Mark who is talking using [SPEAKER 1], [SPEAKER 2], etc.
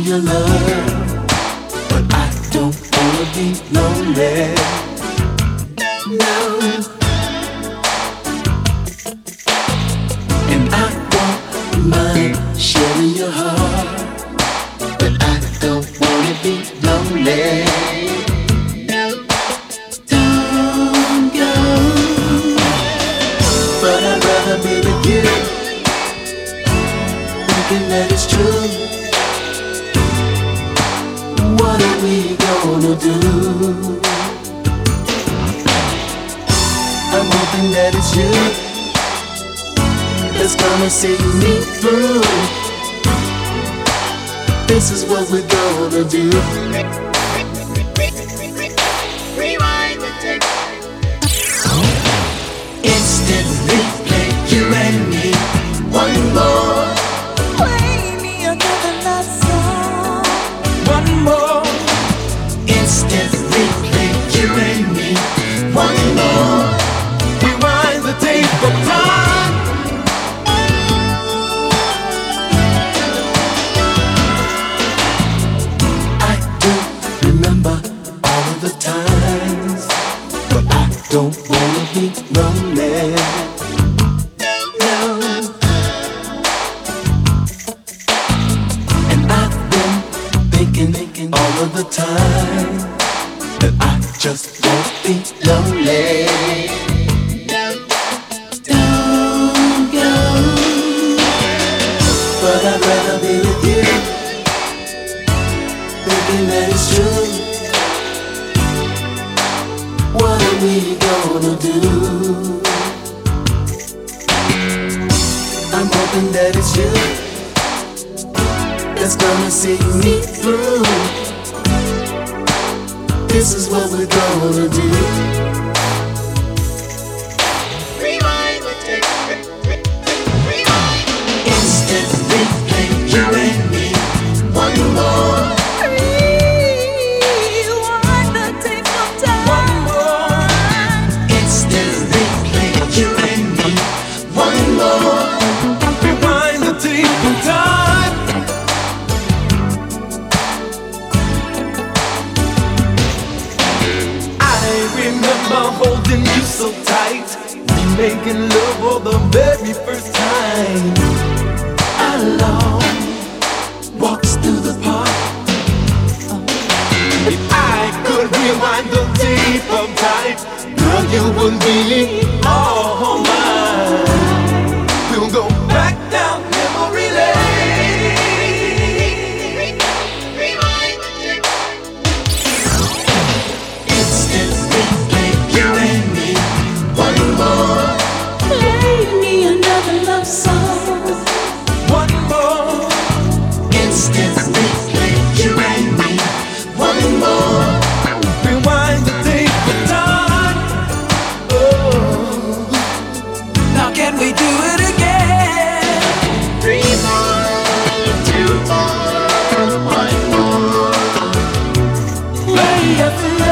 [SPEAKER 1] your love, but I don't wanna be lonely. No. And I won't mind sharing your heart, but I don't wanna be lonely. Don't go, but I'd rather be with you, thinking that it's true. What are we gonna do? I'm hoping that it's you that's gonna see me through. This is what we're gonna do. Rewind the tape. Instant replay, you and me. One more.
[SPEAKER 2] Play me another love song.
[SPEAKER 1] One more. Instant replay, you and me. One more. Rewind the tape of time. I do remember all of the times, but I don't wanna be lonely. No. And I've been thinking all of the time that I just won't be lonely. Don't go, but I'd rather be with you, thinking that it's true. What are we gonna do? I'm hoping that it's you that's gonna see me through. This is what we're gonna do. Rewind the tape. Rewind. Instant replay, you and me. One more.
[SPEAKER 2] Rewind the tape of time.
[SPEAKER 1] One more. Instant replay, you and me. One more. Rewind the tape of time. I remember holding you so tight, we making love for the very first time. Alone, walks through the park. If I could rewind the tape of time, girl, you would be all mine. We'll go back down memory lane. Rewind the tape. Instant replay, you and me. One more.
[SPEAKER 2] Play me another love song.
[SPEAKER 1] One more. Instant replay, you and me. One more. Rewind the tape of time. Oh. Now can we do it again? Three more, two more, one more.
[SPEAKER 2] Play us